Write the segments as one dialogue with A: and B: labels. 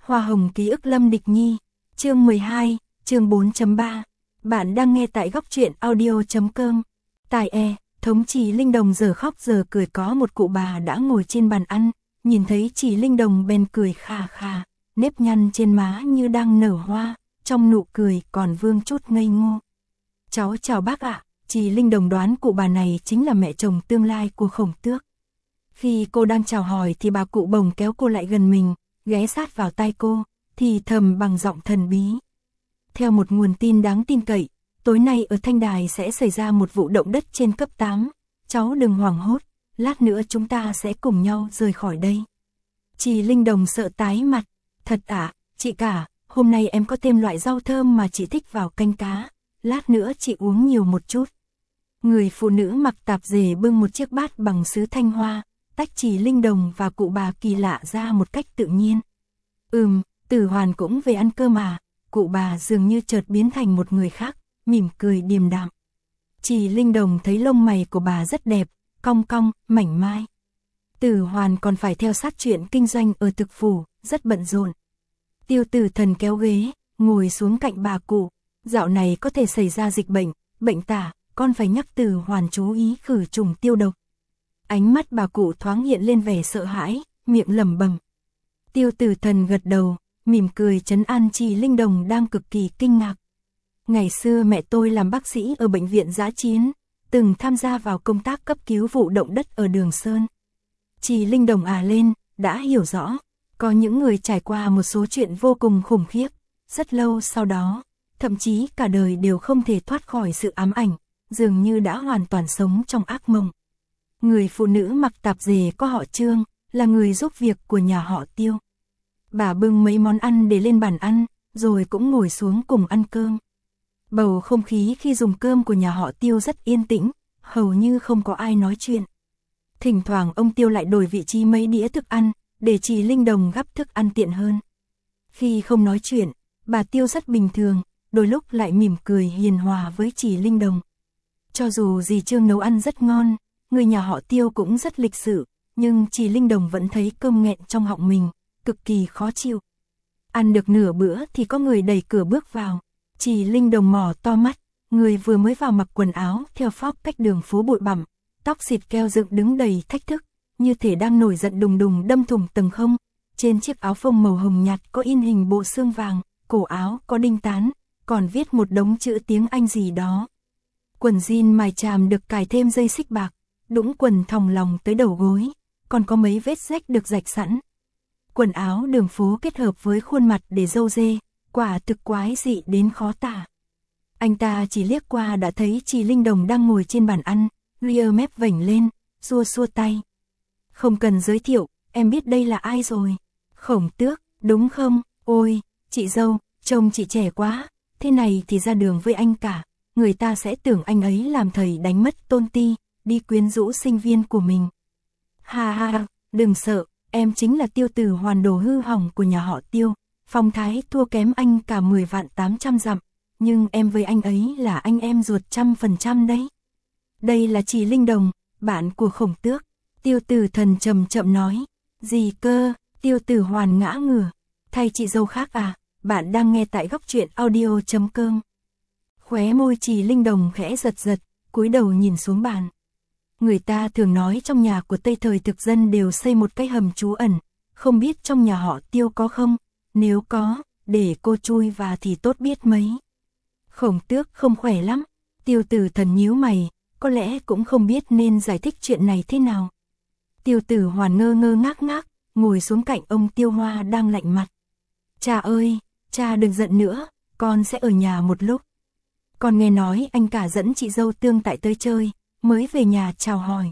A: Hoa hồng ký ức Lâm Địch Nhi, chương 12, chương 4.3. Bạn đang nghe tại góc truyện audio.com. Tài thống Trì Linh Đồng giờ khóc giờ cười, có một cụ bà đã ngồi trên bàn ăn, nhìn thấy Trì Linh Đồng bèn cười khà khà, nếp nhăn trên má như đang nở hoa, trong nụ cười còn vương chút ngây ngô. Cháu chào bác ạ. Trì Linh Đồng đoán cụ bà này chính là mẹ chồng tương lai của Khổng Tước. Khi cô đang chào hỏi thì bà cụ bồng kéo cô lại gần mình, ghé sát vào tai cô, thì thầm bằng giọng thần bí. Theo một nguồn tin đáng tin cậy, tối nay ở Thanh Đài sẽ xảy ra một vụ động đất trên cấp 8. Cháu đừng hoảng hốt, lát nữa chúng ta sẽ cùng nhau rời khỏi đây. Trì Linh Đồng sợ tái mặt. Thật ạ, chị cả, hôm nay em có thêm loại rau thơm mà chị thích vào canh cá. Lát nữa chị uống nhiều một chút. Người phụ nữ mặc tạp dề bưng một chiếc bát bằng sứ thanh hoa, tách Trì Linh Đồng và cụ bà kỳ lạ ra một cách tự nhiên. Tử Hoàn cũng về ăn cơm à? Cụ bà dường như chợt biến thành một người khác, mỉm cười điềm đạm. Trì Linh Đồng thấy lông mày của bà rất đẹp, cong cong, mảnh mai. Tử Hoàn còn phải theo sát chuyện kinh doanh ở thực phủ, rất bận rộn. Tiêu Tử Thần kéo ghế, ngồi xuống cạnh bà cụ. Dạo này có thể xảy ra dịch bệnh, bệnh tả, con phải nhắc Tử Hoàn chú ý khử trùng tiêu độc. Ánh mắt bà cụ thoáng hiện lên vẻ sợ hãi, miệng lẩm bẩm. Tiêu Tử Thần gật đầu, mỉm cười trấn an Trì Linh Đồng đang cực kỳ kinh ngạc. Ngày xưa mẹ tôi làm bác sĩ ở bệnh viện dã chiến, từng tham gia vào công tác cấp cứu vụ động đất ở Đường Sơn. Trì Linh Đồng lên, đã hiểu rõ, có những người trải qua một số chuyện vô cùng khủng khiếp, rất lâu sau đó, thậm chí cả đời đều không thể thoát khỏi sự ám ảnh, dường như đã hoàn toàn sống trong ác mộng. Người phụ nữ mặc tạp dề có họ Trương, là người giúp việc của nhà họ Tiêu. Bà bưng mấy món ăn để lên bàn ăn, rồi cũng ngồi xuống cùng ăn cơm. Bầu không khí khi dùng cơm của nhà họ Tiêu rất yên tĩnh, hầu như không có ai nói chuyện. Thỉnh thoảng ông Tiêu lại đổi vị trí mấy đĩa thức ăn, để Trì Linh Đồng gắp thức ăn tiện hơn. Khi không nói chuyện, bà Tiêu rất bình thường, đôi lúc lại mỉm cười hiền hòa với Trì Linh Đồng. Cho dù dì Trương nấu ăn rất ngon, người nhà họ Tiêu cũng rất lịch sự, nhưng Trì Linh Đồng vẫn thấy cơm nghẹn trong họng mình, cực kỳ khó chịu. Ăn được nửa bữa thì có người đẩy cửa bước vào. Trì Linh Đồng mỏ to mắt, người vừa mới vào mặc quần áo theo phác cách đường phố bụi bặm, tóc xịt keo dựng đứng đầy thách thức, như thể đang nổi giận đùng đùng đâm thủng tầng không. Trên chiếc áo phông màu hồng nhạt có in hình bộ xương vàng, cổ áo có đinh tán, còn viết một đống chữ tiếng Anh gì đó. Quần jean mài chàm được cài thêm dây xích bạc, đũng quần thòng lòng tới đầu gối, còn có mấy vết rách được rạch sẵn. Quần áo đường phố kết hợp với khuôn mặt để râu dê, quả thực quái dị đến khó tả. Anh ta chỉ liếc qua đã thấy Trì Linh Đồng đang ngồi trên bàn ăn, ria mép vểnh lên, xua xua tay. Không cần giới thiệu, em biết đây là ai rồi. Khổng Tước, đúng không? Ôi, chị dâu, trông chị trẻ quá, thế này thì ra đường với anh cả, người ta sẽ tưởng anh ấy làm thầy đánh mất tôn ti, đi quyến rũ sinh viên của mình. Ha ha, đừng sợ, em chính là Tiêu Tử Hoàn đồ hư hỏng của nhà họ Tiêu, phong thái thua kém anh cả 10.800 dặm, nhưng em với anh ấy là anh em ruột 100% đấy. Đây là Trì Linh Đồng, bạn của Khổng Tước. Tiêu Tử Thần chậm chậm nói. Gì cơ? Tiêu Tử Hoàn ngã ngửa. Thay chị dâu khác à? Bạn đang nghe tại góc truyện audio.com. Khóe môi Trì Linh Đồng khẽ giật giật, cúi đầu nhìn xuống bàn. Người ta thường nói trong nhà của Tây thời thực dân đều xây một cái hầm trú ẩn, không biết trong nhà họ Tiêu có không? Nếu có, để cô chui vào thì tốt biết mấy. Khổng Tước không khỏe lắm. Tiêu Tử Thần nhíu mày, có lẽ cũng không biết nên giải thích chuyện này thế nào. Tiêu Tử Hoàn ngơ ngơ ngác ngác, ngồi xuống cạnh ông Tiêu Hoa đang lạnh mặt. Cha ơi, cha đừng giận nữa, con sẽ ở nhà một lúc. Con nghe nói anh cả dẫn chị dâu Tương Tại tới chơi, mới về nhà chào hỏi.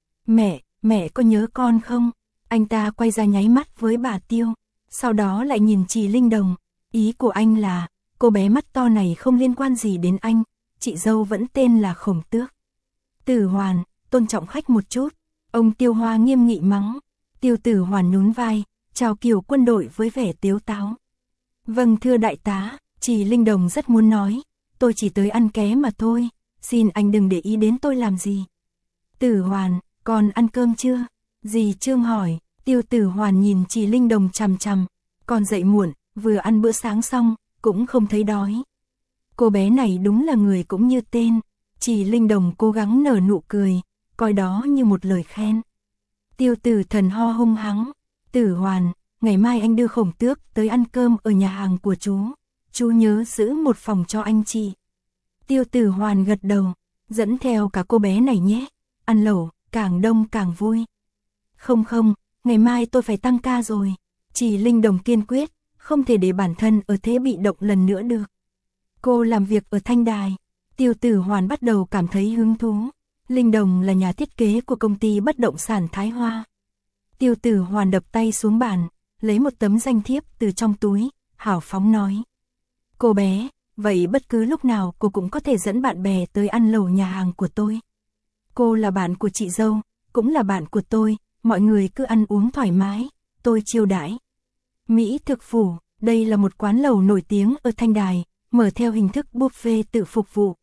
A: Mẹ có nhớ con không? Anh ta quay ra nháy mắt với bà Tiêu, sau đó lại nhìn Trì Linh Đồng. Ý của anh là, cô bé mắt to này không liên quan gì đến anh, chị dâu vẫn tên là Khổng Tước. Tử Hoàn, tôn trọng khách một chút. Ông Tiêu Hoa nghiêm nghị mắng. Tiêu Tử Hoàn nhún vai, chào kiểu quân đội với vẻ tiếu táo. Vâng thưa đại tá, Trì Linh Đồng rất muốn nói, tôi chỉ tới ăn ké mà thôi, xin anh đừng để ý đến tôi làm gì. Tử Hoàn, con ăn cơm chưa? Dì Trương hỏi. Tiêu Tử Hoàn nhìn Trì Linh Đồng chằm chằm, Còn dậy muộn, vừa ăn bữa sáng xong, cũng không thấy đói. Cô bé này đúng là người cũng như tên. Chỉ Linh Đồng cố gắng nở nụ cười, coi đó như một lời khen. Tiêu Tử Thần ho hung hắng. Tử Hoàn, ngày mai anh đưa Khổng Tước tới ăn cơm ở nhà hàng của chú. Chú nhớ giữ một phòng cho anh chị. Tiêu Tử Hoàn gật đầu, dẫn theo cả cô bé này nhé. Ăn lẩu, càng đông càng vui. Không không, ngày mai tôi phải tăng ca rồi. Chỉ Linh Đồng kiên quyết, không thể để bản thân ở thế bị động lần nữa được. Cô làm việc ở Thanh Đài. Tiêu Tử Hoàn bắt đầu cảm thấy hứng thú. Linh Đồng là nhà thiết kế của công ty bất động sản Thái Hoa. Tiêu Tử Hoàn đập tay xuống bàn, lấy một tấm danh thiếp từ trong túi, hào phóng nói. Cô bé, vậy bất cứ lúc nào cô cũng có thể dẫn bạn bè tới ăn lẩu nhà hàng của tôi. Cô là bạn của chị dâu, cũng là bạn của tôi, mọi người cứ ăn uống thoải mái, tôi chiêu đãi. Mỹ Thực Phủ, đây là một quán lẩu nổi tiếng ở Thanh Đài, mở theo hình thức buffet tự phục vụ.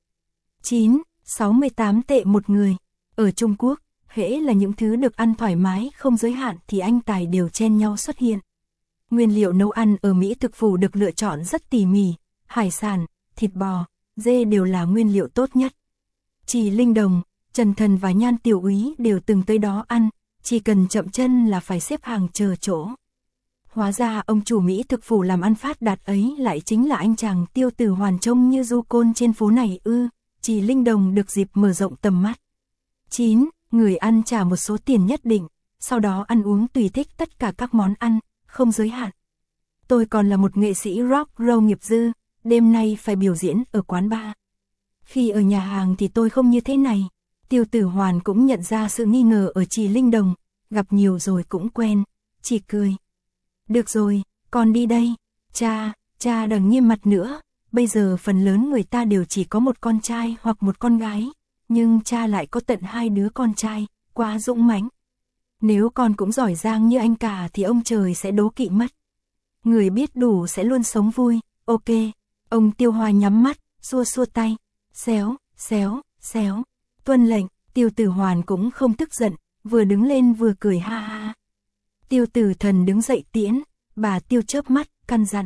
A: 68 tệ một người. Ở Trung Quốc, hễ là những thứ được ăn thoải mái không giới hạn thì anh tài đều chen nhau xuất hiện. Nguyên liệu nấu ăn ở Mỹ Thực Phủ được lựa chọn rất tỉ mỉ, hải sản, thịt bò, dê đều là nguyên liệu tốt nhất. Chỉ Linh Đồng, Trần Thần và Nhan Tiểu Úy đều từng tới đó ăn, chỉ cần chậm chân là phải xếp hàng chờ chỗ. Hóa ra ông chủ Mỹ Thực Phủ làm ăn phát đạt ấy lại chính là anh chàng Tiêu Tử Hoàn trông như du côn trên phố này ư. Chỉ Linh Đồng được dịp mở rộng tầm mắt. 9. Người ăn trả một số tiền nhất định, sau đó ăn uống tùy thích tất cả các món ăn, không giới hạn. Tôi còn là một nghệ sĩ rock roll nghiệp dư, đêm nay phải biểu diễn ở quán bar. Khi ở nhà hàng thì tôi không như thế này. Tiêu Tử Hoàn cũng nhận ra sự nghi ngờ ở Chỉ Linh Đồng, gặp nhiều rồi cũng quen, chỉ cười. Được rồi, con đi đây. Cha đừng nghiêm mặt nữa. Bây giờ phần lớn người ta đều chỉ có một con trai hoặc một con gái, nhưng cha lại có tận 2 đứa con trai, quá dũng mãnh. Nếu con cũng giỏi giang như anh cả thì ông trời sẽ đố kỵ mất. Người biết đủ sẽ luôn sống vui, ok. Ông Tiêu Hoa nhắm mắt, xua tay, xéo, tuân lệnh. Tiêu Tử Hoàn cũng không tức giận, vừa đứng lên vừa cười ha ha. Tiêu Tử Thần đứng dậy tiễn, bà Tiêu chớp mắt, căn dặn.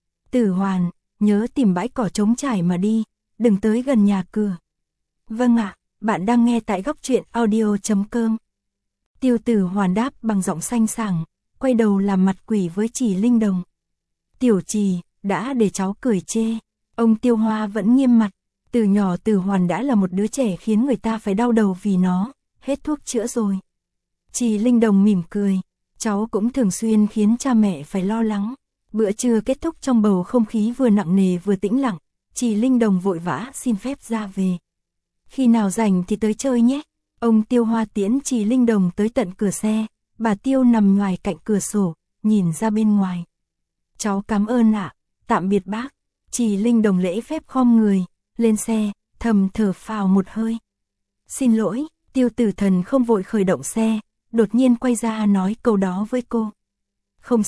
A: Tử Hoàn, nhớ tìm bãi cỏ trống trải mà đi, đừng tới gần nhà cửa. Vâng ạ, bạn đang nghe tại góc truyện audio.com. Tiêu Tử Hoàn đáp bằng giọng xanh sảng, quay đầu làm mặt quỷ với Chỉ Linh Đồng. Tiểu Trì, đã để cháu cười chê. Ông Tiêu Hoa vẫn nghiêm mặt, từ nhỏ Tử Hoàn đã là một đứa trẻ khiến người ta phải đau đầu vì nó, hết thuốc chữa rồi. Chỉ Linh Đồng mỉm cười, cháu cũng thường xuyên khiến cha mẹ phải lo lắng. Bữa trưa kết thúc trong bầu không khí vừa nặng nề vừa tĩnh lặng, Chỉ Linh Đồng vội vã xin phép ra về. Khi nào rảnh thì tới chơi nhé. Ông Tiêu Hoa tiễn Chỉ Linh Đồng tới tận cửa xe, bà Tiêu nằm ngoài cạnh cửa sổ, nhìn ra bên ngoài. Cháu cảm ơn ạ, tạm biệt bác. Chỉ Linh Đồng lễ phép khom người, lên xe, thầm thở phào một hơi. Xin lỗi, Tiêu Tử Thần không vội khởi động xe, đột nhiên quay ra nói câu đó với cô. Không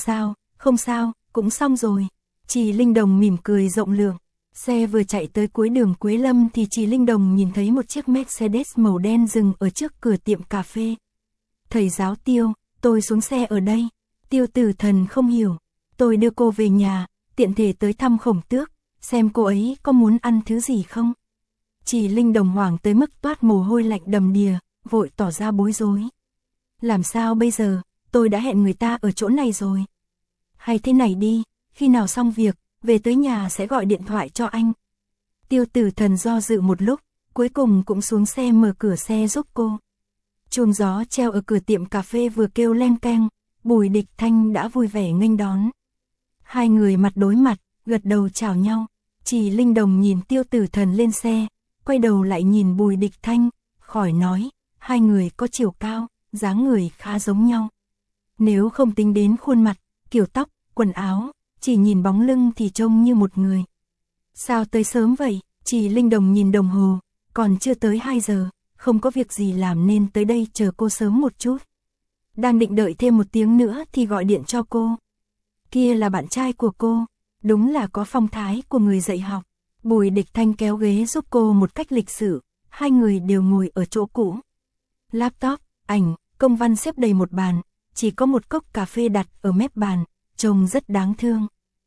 A: sao, cũng xong rồi. Chỉ Linh Đồng mỉm cười rộng lượng. Xe vừa chạy tới cuối đường Quế Lâm thì Chỉ Linh Đồng nhìn thấy một chiếc Mercedes màu đen dừng ở trước cửa tiệm cà phê. Thầy giáo Tiêu, tôi xuống xe ở đây. Tiêu Tử Thần không hiểu. Tôi đưa cô về nhà, tiện thể tới thăm Khổng Tước, xem cô ấy có muốn ăn thứ gì không. Chỉ Linh Đồng hoảng tới mức toát mồ hôi lạnh đầm đìa, vội tỏ ra bối rối. Làm sao bây giờ, tôi đã hẹn người ta ở chỗ này rồi. Hay thế này đi, khi nào xong việc, về tới nhà sẽ gọi điện thoại cho anh. Tiêu Tử Thần do dự một lúc, cuối cùng cũng xuống xe mở cửa xe giúp cô. Chùm gió treo ở cửa tiệm cà phê vừa kêu leng keng, Bùi Địch Thanh đã vui vẻ nghênh đón. Hai người mặt đối mặt, gật đầu chào nhau. Chỉ Linh Đồng nhìn Tiêu Tử Thần lên xe, quay đầu lại nhìn Bùi Địch Thanh, khỏi nói, hai người có chiều cao, dáng người khá giống nhau. Nếu không tính đến khuôn mặt, kiểu tóc, quần áo, chỉ nhìn bóng lưng thì trông như một người. Sao tới sớm vậy? Chỉ Linh Đồng nhìn đồng hồ, còn chưa tới 2 giờ, không có việc gì làm nên tới đây chờ cô sớm một chút. Đang định đợi thêm 1 tiếng nữa thì gọi điện cho cô. Kia là bạn trai của cô, đúng là có phong thái của người dạy học. Bùi Địch Thanh kéo ghế giúp cô một cách lịch sự, hai người đều ngồi ở chỗ cũ. Laptop, ảnh, công văn xếp đầy một bàn, chỉ có một cốc cà phê đặt ở mép bàn, trông rất đáng thương.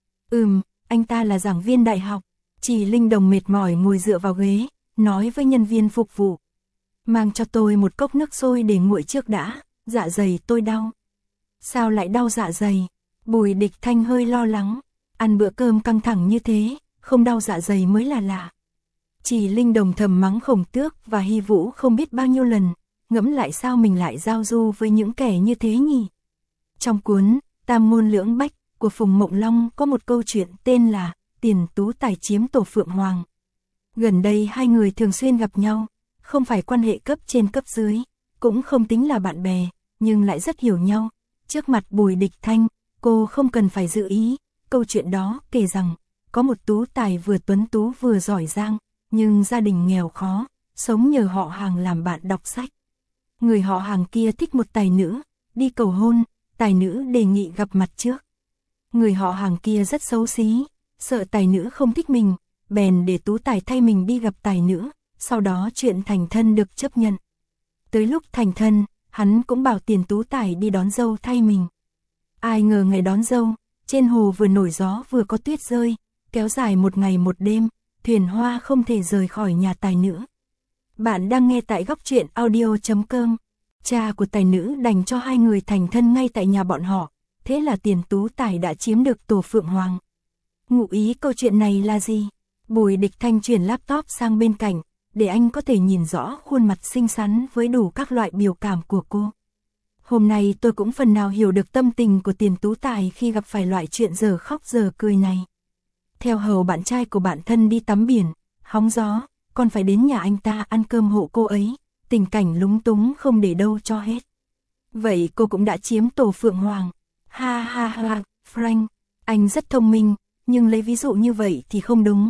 A: Anh ta là giảng viên đại học. Chị Linh Đồng mệt mỏi ngồi dựa vào ghế, nói với nhân viên phục vụ. Mang cho tôi một cốc nước sôi để nguội trước đã, dạ dày tôi đau. Sao lại đau dạ dày? Bùi Địch Thanh hơi lo lắng. Ăn bữa cơm căng thẳng như thế, không đau dạ dày mới là lạ. Chị Linh Đồng thầm mắng Khổng Tước và Hy Vũ không biết bao nhiêu lần, ngẫm lại sao mình lại giao du với những kẻ như thế nhỉ? Trong cuốn Tam Ngôn Lưỡng Bách của Phùng Mộng Long có một câu chuyện tên là Tiền Tú Tài chiếm Tổ Phượng Hoàng. Gần đây hai người thường xuyên gặp nhau, không phải quan hệ cấp trên cấp dưới, cũng không tính là bạn bè, nhưng lại rất hiểu nhau. Trước mặt Bùi Địch Thanh, cô không cần phải dự ý. Câu chuyện đó kể rằng, có một tú tài vừa tuấn tú vừa giỏi giang, nhưng gia đình nghèo khó, sống nhờ họ hàng làm bạn đọc sách. Người họ hàng kia thích một tài nữ, đi cầu hôn, tài nữ đề nghị gặp mặt trước. Người họ hàng kia rất xấu xí, sợ tài nữ không thích mình, bèn để tú tài thay mình đi gặp tài nữ, sau đó chuyện thành thân được chấp nhận. Tới lúc thành thân, hắn cũng bảo tiền tú tài đi đón dâu thay mình. Ai ngờ ngày đón dâu, trên hồ vừa nổi gió vừa có tuyết rơi, kéo dài một ngày một đêm, thuyền hoa không thể rời khỏi nhà tài nữ. Bạn đang nghe tại góc truyện audio.com. Cha của tài nữ đành cho hai người thành thân ngay tại nhà bọn họ, thế là tiền tú tài đã chiếm được Tổ Phượng Hoàng. Ngụ ý câu chuyện này là gì? Bùi Địch Thanh chuyển laptop sang bên cạnh, để anh có thể nhìn rõ khuôn mặt xinh xắn với đủ các loại biểu cảm của cô. Hôm nay tôi cũng phần nào hiểu được tâm tình của tiền tú tài khi gặp phải loại chuyện giờ khóc giờ cười này. Theo hầu bạn trai của bạn thân đi tắm biển, hóng gió, còn phải đến nhà anh ta ăn cơm hộ cô ấy, tình cảnh lúng túng không để đâu cho hết. Vậy cô cũng đã chiếm Tổ Phượng Hoàng. Ha ha ha, Frank, anh rất thông minh, nhưng lấy ví dụ như vậy thì không đúng.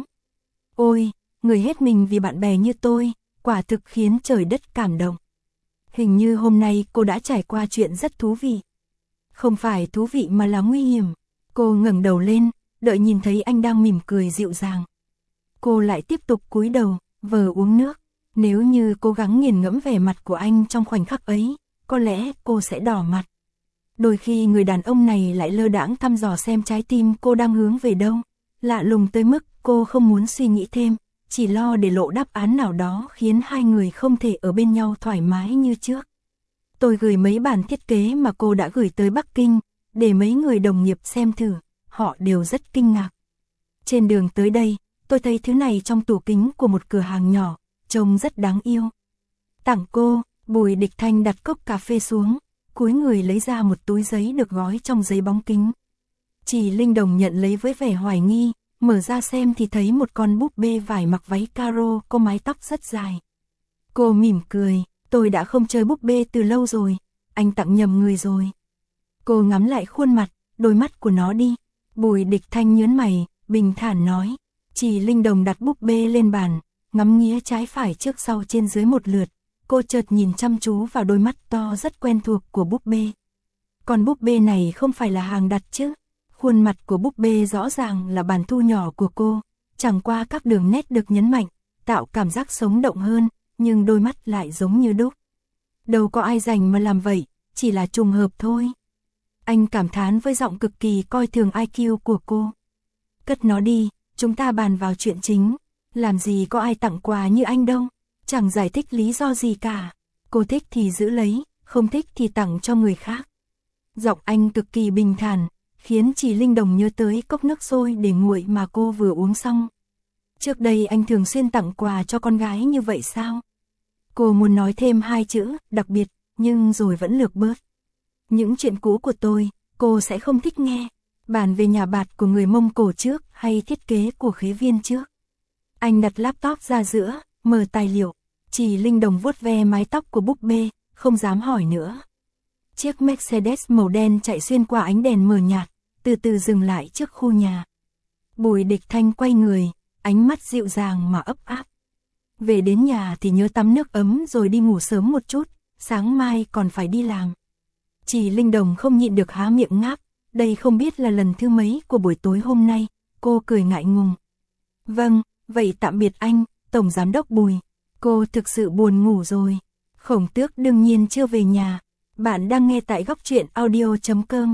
A: Ôi, người hết mình vì bạn bè như tôi, quả thực khiến trời đất cảm động. Hình như hôm nay cô đã trải qua chuyện rất thú vị. Không phải thú vị mà là nguy hiểm. Cô ngẩng đầu lên, đợi nhìn thấy anh đang mỉm cười dịu dàng. Cô lại tiếp tục cúi đầu, vờ uống nước. Nếu như cố gắng nghiền ngẫm vẻ mặt của anh trong khoảnh khắc ấy, có lẽ cô sẽ đỏ mặt. Đôi khi người đàn ông này lại lơ đãng thăm dò xem trái tim cô đang hướng về đâu. Lạ lùng tới mức cô không muốn suy nghĩ thêm, chỉ lo để lộ đáp án nào đó khiến hai người không thể ở bên nhau thoải mái như trước. Tôi gửi mấy bản thiết kế mà cô đã gửi tới Bắc Kinh, để mấy người đồng nghiệp xem thử, họ đều rất kinh ngạc. Trên đường tới đây, tôi thấy thứ này trong tủ kính của một cửa hàng nhỏ, trông rất đáng yêu. Tặng cô. Bùi Địch Thanh đặt cốc cà phê xuống, cúi người lấy ra một túi giấy được gói trong giấy bóng kính. Chị Linh Đồng nhận lấy với vẻ hoài nghi, mở ra xem thì thấy một con búp bê vải mặc váy caro có mái tóc rất dài. Cô mỉm cười, tôi đã không chơi búp bê từ lâu rồi, anh tặng nhầm người rồi. Cô ngắm lại khuôn mặt, đôi mắt của nó đi. Bùi Địch Thanh nhớn mày, bình thản nói. Chị Linh Đồng đặt búp bê lên bàn, ngắm nghía trái phải trước sau trên dưới một lượt. Cô chợt nhìn chăm chú vào đôi mắt to rất quen thuộc của búp bê. Con búp bê này không phải là hàng đặt chứ? Khuôn mặt của búp bê rõ ràng là bàn thu nhỏ của cô, chẳng qua các đường nét được nhấn mạnh, tạo cảm giác sống động hơn, nhưng đôi mắt lại giống như đúc. Đâu có ai rảnh mà làm vậy, chỉ là trùng hợp thôi. Anh cảm thán với giọng cực kỳ coi thường IQ của cô. Cất nó đi, chúng ta bàn vào chuyện chính. Làm gì có ai tặng quà như anh đâu, chẳng giải thích lý do gì cả. Cô thích thì giữ lấy, không thích thì tặng cho người khác. Giọng anh cực kỳ bình thản, khiến chị Linh Đồng nhớ tới cốc nước sôi để nguội mà cô vừa uống xong. Trước đây anh thường xuyên tặng quà cho con gái như vậy sao? Cô muốn nói thêm hai chữ, đặc biệt, nhưng rồi vẫn lược bớt. Những chuyện cũ của tôi, cô sẽ không thích nghe. Bàn về nhà bạt của người Mông Cổ trước hay thiết kế của Khế Viên trước. Anh đặt laptop ra giữa, mở tài liệu. Chị Linh Đồng vuốt ve mái tóc của búp bê, không dám hỏi nữa. Chiếc Mercedes màu đen chạy xuyên qua ánh đèn mờ nhạt, từ từ dừng lại trước khu nhà. Bùi Địch Thanh quay người, ánh mắt dịu dàng mà ấp áp. Về đến nhà thì nhớ tắm nước ấm rồi đi ngủ sớm một chút, sáng mai còn phải đi làm. Chị Linh Đồng không nhịn được há miệng ngáp, đây không biết là lần thứ mấy của buổi tối hôm nay, cô cười ngại ngùng. Vâng, vậy tạm biệt anh, Tổng Giám đốc Bùi, cô thực sự buồn ngủ rồi. Khổng Tước đương nhiên chưa về nhà. Bạn đang nghe tại góc truyện audio.com.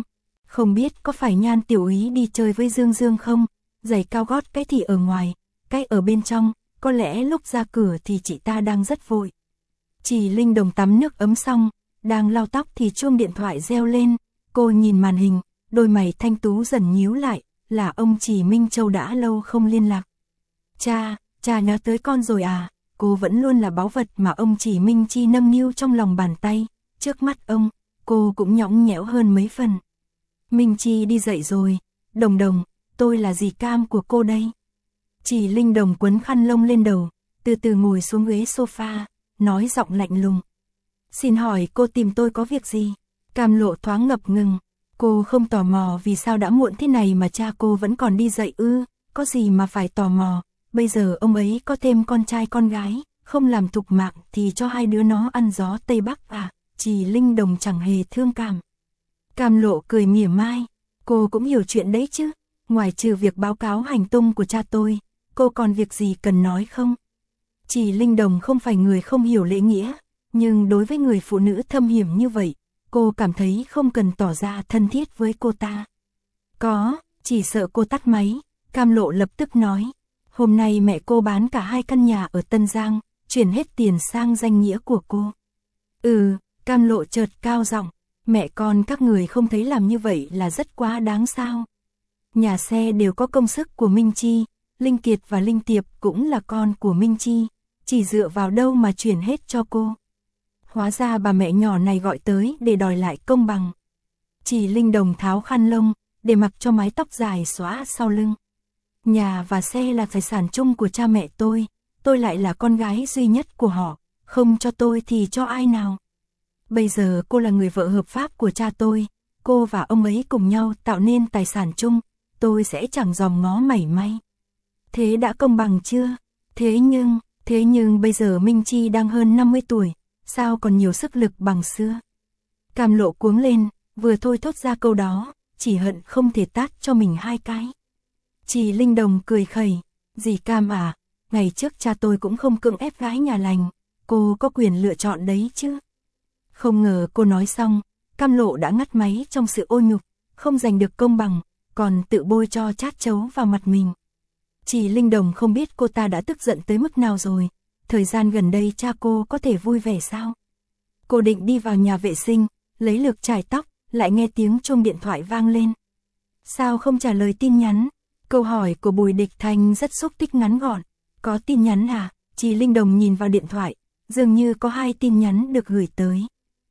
A: Không biết có phải Nhan tiểu úy đi chơi với Dương Dương không? Giày cao gót cái thì ở ngoài, cái ở bên trong, có lẽ lúc ra cửa thì chị ta đang rất vội. Chỉ Linh Đồng tắm nước ấm xong, đang lau tóc thì chuông điện thoại reo lên, cô nhìn màn hình, đôi mày thanh tú dần nhíu lại, là ông Chỉ Minh Châu đã lâu không liên lạc. Cha nhớ tới con rồi à? Cô vẫn luôn là báu vật mà ông Chỉ Minh Chi nâng niu trong lòng bàn tay, trước mắt ông, cô cũng nhõng nhẽo hơn mấy phần. Minh Chi đi dậy rồi, Đồng Đồng, tôi là dì Cam của cô đây. Chỉ Linh Đồng quấn khăn lông lên đầu, từ từ ngồi xuống ghế sofa, nói giọng lạnh lùng. Xin hỏi cô tìm tôi có việc gì? Cam Lộ thoáng ngập ngừng, cô không tò mò vì sao đã muộn thế này mà cha cô vẫn còn đi dậy ư, có gì mà phải tò mò, bây giờ ông ấy có thêm con trai con gái, không làm thục mạng thì cho hai đứa nó ăn gió Tây Bắc à, Chỉ Linh Đồng chẳng hề thương cảm. Cam Lộ cười mỉa mai, cô cũng hiểu chuyện đấy chứ, ngoài trừ việc báo cáo hành tung của cha tôi, cô còn việc gì cần nói không? Chỉ Linh Đồng không phải người không hiểu lễ nghĩa, nhưng đối với người phụ nữ thâm hiểm như vậy, cô cảm thấy không cần tỏ ra thân thiết với cô ta. Chỉ sợ cô tắt máy, Cam Lộ lập tức nói, hôm nay mẹ cô bán cả 2 căn nhà ở Tân Giang, chuyển hết tiền sang danh nghĩa của cô. Cam Lộ chợt cao giọng, mẹ con các người không thấy làm như vậy là rất quá đáng sao? Nhà xe đều có công sức của Minh Chi, Linh Kiệt và Linh Tiệp cũng là con của Minh Chi, chỉ dựa vào đâu mà chuyển hết cho cô. Hóa ra bà mẹ nhỏ này gọi tới để đòi lại công bằng. Chỉ Linh Đồng tháo khăn lông, để mặc cho mái tóc dài xõa sau lưng. Nhà và xe là tài sản chung của cha mẹ tôi lại là con gái duy nhất của họ, không cho tôi thì cho ai nào. Bây giờ cô là người vợ hợp pháp của cha tôi, cô và ông ấy cùng nhau tạo nên tài sản chung, tôi sẽ chẳng dòm ngó mảy may. Thế đã công bằng chưa? Thế nhưng bây giờ Minh Chi đang hơn 50 tuổi, sao còn nhiều sức lực bằng xưa? Cam Lộ cuống lên, vừa thôi thốt ra câu đó, chỉ hận không thể tát cho mình 2 cái. Chỉ Linh Đồng cười khẩy, dì Cam à, ngày trước cha tôi cũng không cưỡng ép gái nhà lành, cô có quyền lựa chọn đấy chứ. Không ngờ cô nói xong, Cam Lộ đã ngắt máy trong sự ô nhục, không giành được công bằng, còn tự bôi cho chát chấu vào mặt mình. Chỉ Linh Đồng không biết cô ta đã tức giận tới mức nào rồi, thời gian gần đây cha cô có thể vui vẻ sao? Cô định đi vào nhà vệ sinh, lấy lược chải tóc, lại nghe tiếng chuông điện thoại vang lên. Sao không trả lời tin nhắn? Câu hỏi của Bùi Địch Thanh rất xúc tích ngắn gọn. Có tin nhắn à? Chỉ Linh Đồng nhìn vào điện thoại, dường như có 2 tin nhắn được gửi tới.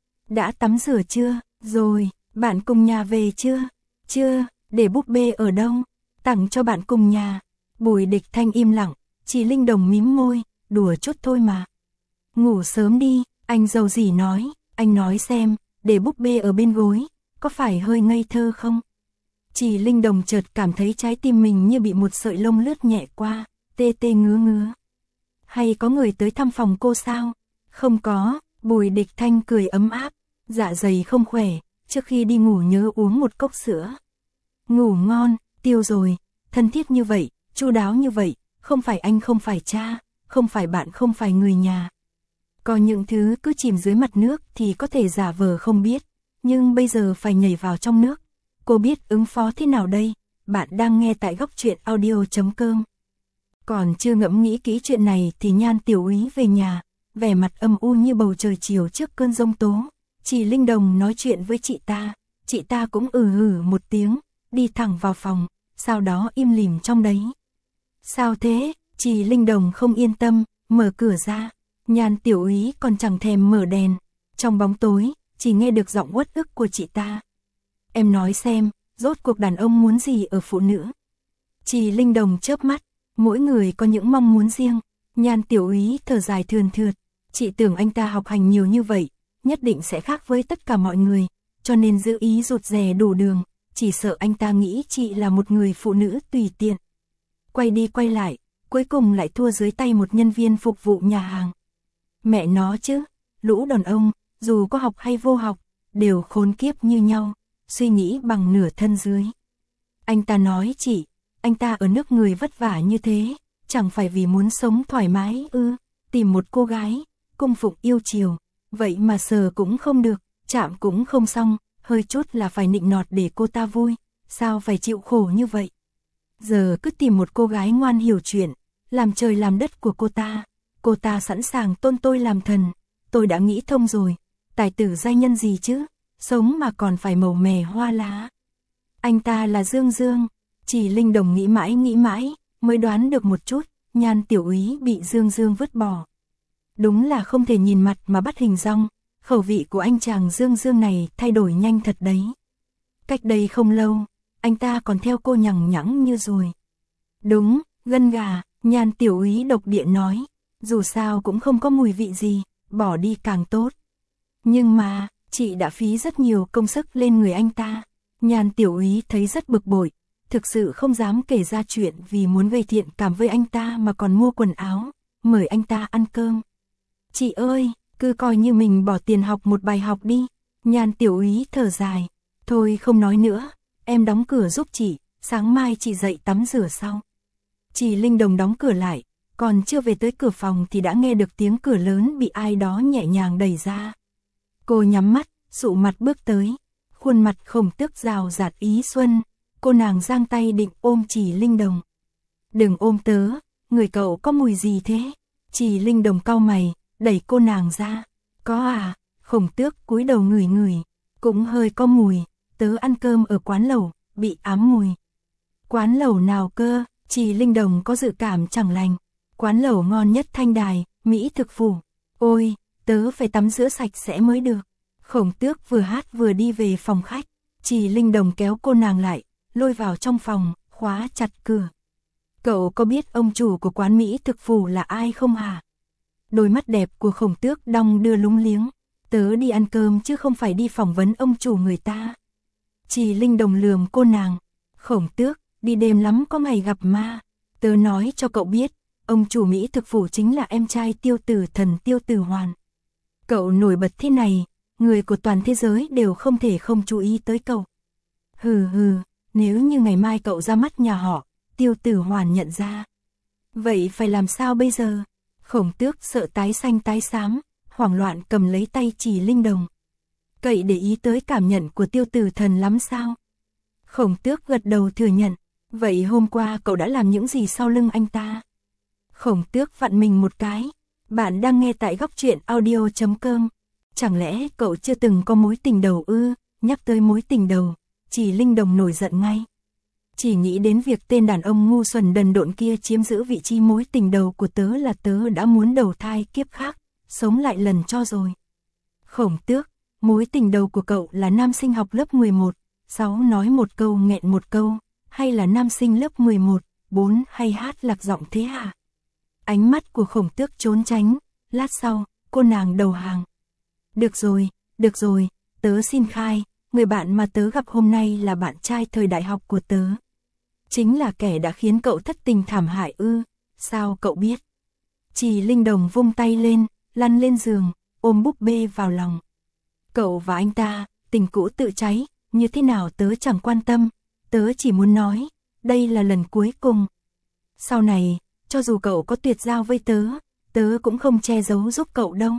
A: Đã tắm rửa chưa? Rồi. Bạn cùng nhà về chưa? Chưa. Để búp bê ở đâu? Tặng cho bạn cùng nhà. Bùi Địch Thanh im lặng, Chỉ Linh Đồng mím môi, đùa chút thôi mà. Ngủ sớm đi, anh dâu dỉ nói, anh nói xem, để búp bê ở bên gối, có phải hơi ngây thơ không? Chỉ Linh Đồng chợt cảm thấy trái tim mình như bị một sợi lông lướt nhẹ qua, tê tê ngứa ngứa. Hay có người tới thăm phòng cô sao? Không có, Bùi Địch Thanh cười ấm áp, dạ dày không khỏe, trước khi đi ngủ nhớ uống một cốc sữa. Ngủ ngon, tiêu rồi, thân thiết như vậy, chu đáo như vậy, không phải anh không phải cha, không phải bạn không phải người nhà. Có những thứ cứ chìm dưới mặt nước thì có thể giả vờ không biết, nhưng bây giờ phải nhảy vào trong nước. Cô biết ứng phó thế nào đây? Bạn đang nghe tại Góc Truyện Audio.com. Còn chưa ngẫm nghĩ kỹ chuyện này thì Nhan tiểu úy về nhà, vẻ mặt âm u như bầu trời chiều trước cơn giông tố. Chỉ Linh Đồng nói chuyện với chị ta cũng hử một tiếng, đi thẳng vào phòng, sau đó im lìm trong đấy. Sao thế? Chỉ Linh Đồng không yên tâm, mở cửa ra. Nhan tiểu úy còn chẳng thèm mở đèn. Trong bóng tối, chỉ nghe được giọng uất ức của chị ta. Em nói xem, rốt cuộc đàn ông muốn gì ở phụ nữ? Chỉ Linh Đồng chớp mắt, mỗi người có những mong muốn riêng. Nhan tiểu úy thở dài thườn thượt. Chị tưởng anh ta học hành nhiều như vậy, nhất định sẽ khác với tất cả mọi người, cho nên giữ ý rụt rè đủ đường. Chỉ sợ anh ta nghĩ chị là một người phụ nữ tùy tiện. Quay đi quay lại, cuối cùng lại thua dưới tay một nhân viên phục vụ nhà hàng. Mẹ nó chứ, lũ đàn ông, dù có học hay vô học, đều khốn kiếp như nhau, suy nghĩ bằng nửa thân dưới. Anh ta nói chị, anh ta ở nước người vất vả như thế, chẳng phải vì muốn sống thoải mái ư, tìm một cô gái, cung phụng yêu chiều, vậy mà sờ cũng không được, chạm cũng không xong, hơi chút là phải nịnh nọt để cô ta vui, sao phải chịu khổ như vậy. Giờ cứ tìm một cô gái ngoan hiểu chuyện, làm trời làm đất của cô ta sẵn sàng tôn tôi làm thần, tôi đã nghĩ thông rồi, tài tử giai nhân gì chứ, sống mà còn phải màu mè hoa lá. Anh ta là Dương Dương, Chỉ Linh Đồng nghĩ mãi, mới đoán được một chút, Nhan tiểu úy bị Dương Dương vứt bỏ. Đúng là không thể nhìn mặt mà bắt hình dong, khẩu vị của anh chàng Dương Dương này thay đổi nhanh thật đấy. Cách đây không lâu, anh ta còn theo cô nhằng nhẵng như ruồi. Đúng, gân gà, Nhan tiểu úy độc địa nói, dù sao cũng không có mùi vị gì, bỏ đi càng tốt. Nhưng mà, chị đã phí rất nhiều công sức lên người anh ta. Nhan tiểu úy thấy rất bực bội, thực sự không dám kể ra chuyện vì muốn gây thiện cảm với anh ta mà còn mua quần áo, mời anh ta ăn cơm. Chị ơi, cứ coi như mình bỏ tiền học một bài học đi. Nhan tiểu úy thở dài, thôi không nói nữa, em đóng cửa giúp chị, sáng mai chị dậy tắm rửa sau. Chỉ Linh Đồng đóng cửa lại, còn chưa về tới cửa phòng thì đã nghe được tiếng cửa lớn bị ai đó nhẹ nhàng đẩy ra. Cô nhắm mắt, dụ mặt bước tới, khuôn mặt Khổng Tước rào rạt ý xuân, cô nàng giang tay định ôm Chỉ Linh Đồng. Đừng ôm tớ, người cậu có mùi gì thế? Chỉ Linh Đồng cau mày, đẩy cô nàng ra. Có à? Khổng Tước cúi đầu ngửi ngửi, cũng hơi có mùi, tớ ăn cơm ở quán lẩu, bị ám mùi. Quán lẩu nào cơ? Chỉ Linh Đồng có dự cảm chẳng lành. Quán lẩu ngon nhất Thanh Đài, Mỹ Thực Phủ. Ôi, tớ phải tắm rửa sạch sẽ mới được. Khổng Tước vừa hát vừa đi về phòng khách. Chỉ Linh Đồng kéo cô nàng lại, lôi vào trong phòng, khóa chặt cửa. Cậu có biết ông chủ của quán Mỹ Thực Phủ là ai không hả? Đôi mắt đẹp của Khổng Tước đong đưa lúng liếng. Tớ đi ăn cơm chứ không phải đi phỏng vấn ông chủ người ta. Chỉ Linh Đồng lườm cô nàng. Khổng Tước, đi đêm lắm có ngày gặp ma. Tớ nói cho cậu biết, ông chủ Mỹ Thực Phủ chính là em trai Tiêu Tử Thần Tiêu Tử Hoàn. Cậu nổi bật thế này, người của toàn thế giới đều không thể không chú ý tới cậu. Hừ, nếu như ngày mai cậu ra mắt nhà họ, Tiêu Tử Hoàn nhận ra. Vậy phải làm sao bây giờ? Khổng Tước sợ tái xanh tái xám, hoảng loạn cầm lấy tay Chỉ Linh Đồng. Cậy để ý tới cảm nhận của Tiêu Tử Thần lắm sao? Khổng Tước gật đầu thừa nhận. Vậy hôm qua cậu đã làm những gì sau lưng anh ta? Khổng Tước vặn mình một cái. Bạn đang nghe tại góc truyện audio.com. Chẳng lẽ cậu chưa từng có mối tình đầu ư? Nhắc tới mối tình đầu, Chỉ Linh Đồng nổi giận ngay. Chỉ nghĩ đến việc tên đàn ông ngu xuẩn đần độn kia chiếm giữ vị trí mối tình đầu của tớ là tớ đã muốn đầu thai kiếp khác, sống lại lần cho rồi. Khổng Tước, mối tình đầu của cậu là nam sinh học lớp 11, 6 nói một câu nghẹn một câu, hay là nam sinh lớp 11, 4 hay hát lạc giọng thế hả? Ánh mắt của Khổng Tước trốn tránh, lát sau, cô nàng đầu hàng. Được rồi, tớ xin khai, người bạn mà tớ gặp hôm nay là bạn trai thời đại học của tớ. Chính là kẻ đã khiến cậu thất tình thảm hại ư, sao cậu biết? Chỉ Linh Đồng vung tay lên, lăn lên giường, ôm búp bê vào lòng. Cậu và anh ta, tình cũ tự cháy, như thế nào tớ chẳng quan tâm, tớ chỉ muốn nói, đây là lần cuối cùng. Sau này, cho dù cậu có tuyệt giao với tớ cũng không che giấu giúp cậu đâu.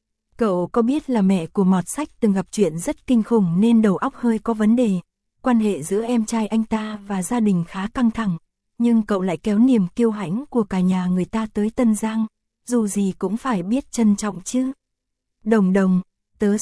A: Cậu có biết là mẹ của Mọt Sách từng gặp chuyện rất kinh khủng nên đầu óc hơi có vấn đề. Quan hệ giữa em trai anh ta và gia đình khá căng thẳng, nhưng cậu lại kéo niềm kiêu hãnh của cả nhà người ta tới Tân Giang, dù gì cũng phải biết trân trọng chứ. Đồng, tớ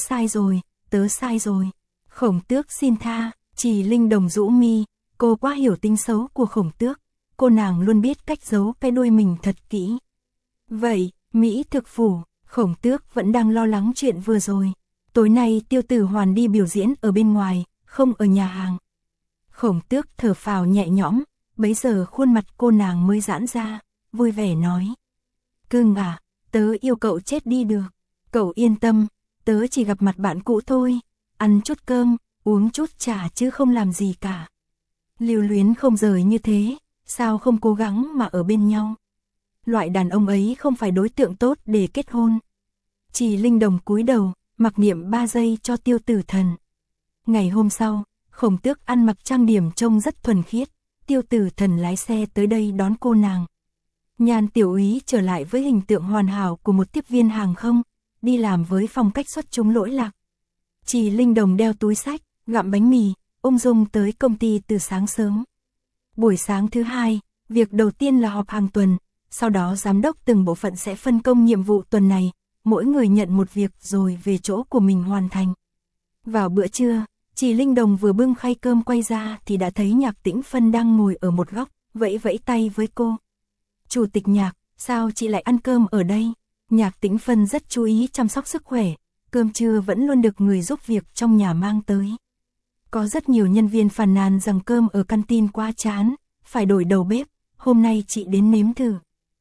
A: sai rồi. Khổng Tước xin tha. Chỉ Linh Đồng rũ mi, cô quá hiểu tính xấu của Khổng Tước, cô nàng luôn biết cách giấu cái đuôi mình thật kỹ. Vậy, Mỹ Thực Phủ, Khổng Tước vẫn đang lo lắng chuyện vừa rồi. Tối nay Tiêu Tử Hoàn đi biểu diễn ở bên ngoài, không ở nhà hàng. Khổng Tước thở phào nhẹ nhõm, bấy giờ khuôn mặt cô nàng mới giãn ra, vui vẻ nói. Cưng à, tớ yêu cậu chết đi được. Cậu yên tâm, tớ chỉ gặp mặt bạn cũ thôi, ăn chút cơm, uống chút trà chứ không làm gì cả. Lưu luyến không rời như thế, sao không cố gắng mà ở bên nhau? Loại đàn ông ấy không phải đối tượng tốt để kết hôn. Chỉ Linh Đồng cúi đầu, mặc niệm 3 giây cho Tiêu Tử Thần. Ngày hôm sau, Khổng Tước ăn mặc trang điểm trông rất thuần khiết, Tiêu Tử Thần lái xe tới đây đón cô nàng. Nhan tiểu úy trở lại với hình tượng hoàn hảo của một tiếp viên hàng không, đi làm với phong cách xuất chúng lỗi lạc. Chỉ Linh Đồng đeo túi xách, gặm bánh mì, ung dung tới công ty từ sáng sớm. Buổi sáng thứ hai, việc đầu tiên là họp hàng tuần, sau đó giám đốc từng bộ phận sẽ phân công nhiệm vụ tuần này, mỗi người nhận một việc rồi về chỗ của mình hoàn thành. Vào bữa trưa, chị Linh Đồng vừa bưng khay cơm quay ra thì đã thấy Nhạc Tĩnh Phân đang ngồi ở một góc, vẫy vẫy tay với cô. Chủ tịch Nhạc, sao chị lại ăn cơm ở đây? Nhạc Tĩnh Phân rất chú ý chăm sóc sức khỏe, cơm trưa vẫn luôn được người giúp việc trong nhà mang tới. Có rất nhiều nhân viên phàn nàn rằng cơm ở canteen quá chán, phải đổi đầu bếp, hôm nay chị đến nếm thử.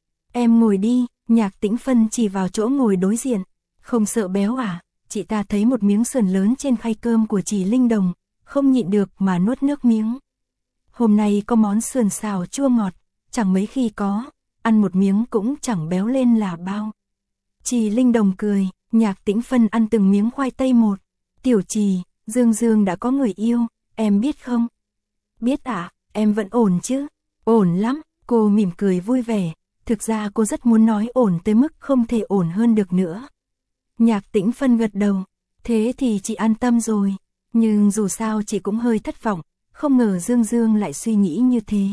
A: Em ngồi đi, Nhạc Tĩnh Phân chỉ vào chỗ ngồi đối diện. Không sợ béo à? Chị ta thấy một miếng sườn lớn trên khay cơm của chị Linh Đồng, không nhịn được mà nuốt nước miếng. Hôm nay có món sườn xào chua ngọt, chẳng mấy khi có, ăn một miếng cũng chẳng béo lên là bao. Chị Linh Đồng cười, Nhạc Tĩnh Phân ăn từng miếng khoai tây một. Tiểu Trì, Dương Dương đã có người yêu, em biết không? Biết ạ, em vẫn ổn chứ? Ổn lắm, cô mỉm cười vui vẻ, thực ra cô rất muốn nói ổn tới mức không thể ổn hơn được nữa. Nhạc Tĩnh Phân gật đầu, thế thì chị an tâm rồi, nhưng dù sao chị cũng hơi thất vọng, không ngờ Dương Dương lại suy nghĩ như thế.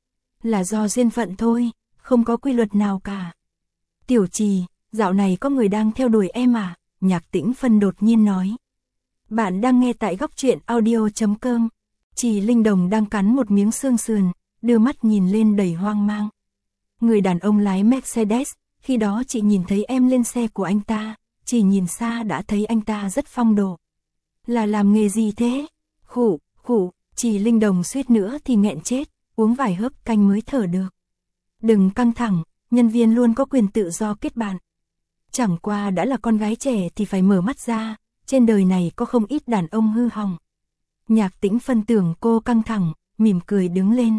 A: Là do duyên phận thôi, không có quy luật nào cả. Tiểu Trì, dạo này có người đang theo đuổi em à? Nhạc Tĩnh Phân đột nhiên nói. Bạn đang nghe tại góc truyện audio.com. Chị Linh Đồng đang cắn một miếng xương sườn, đưa mắt nhìn lên đầy hoang mang. Người đàn ông lái Mercedes, khi đó chị nhìn thấy em lên xe của anh ta, chỉ nhìn xa đã thấy anh ta rất phong độ. Là làm nghề gì thế? Khụ, chị Linh Đồng suýt nữa thì nghẹn chết, uống vài hớp canh mới thở được. Đừng căng thẳng, nhân viên luôn có quyền tự do kết bạn. Chẳng qua đã là con gái trẻ thì phải mở mắt ra, trên đời này có không ít đàn ông hư hỏng. Nhạc Tĩnh Phân tưởng cô căng thẳng, mỉm cười đứng lên.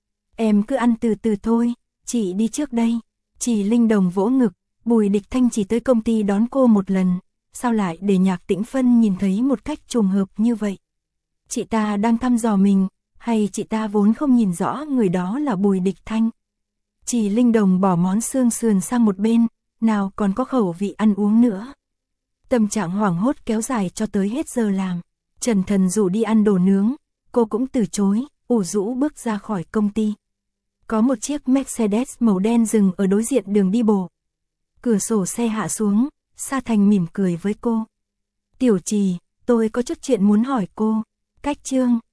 A: Em cứ ăn từ từ thôi, chị đi trước đây. Chị Linh Đồng vỗ ngực, Bùi Địch Thanh chỉ tới công ty đón cô một lần, sao lại để Nhạc Tĩnh Phân nhìn thấy một cách trùng hợp như vậy? Chị ta đang thăm dò mình, hay chị ta vốn không nhìn rõ người đó là Bùi Địch Thanh? Chị Linh Đồng bỏ món xương sườn sang một bên, nào còn có khẩu vị ăn uống nữa. Tâm trạng hoảng hốt kéo dài cho tới hết giờ làm. Trần Thần rủ đi ăn đồ nướng, cô cũng từ chối, ủ rũ bước ra khỏi công ty. Có một chiếc Mercedes màu đen dừng ở đối diện đường đi bộ. Cửa sổ xe hạ xuống, Sa Thành mỉm cười với cô. Tiểu Trì, tôi có chút chuyện muốn hỏi cô. Cách Trương,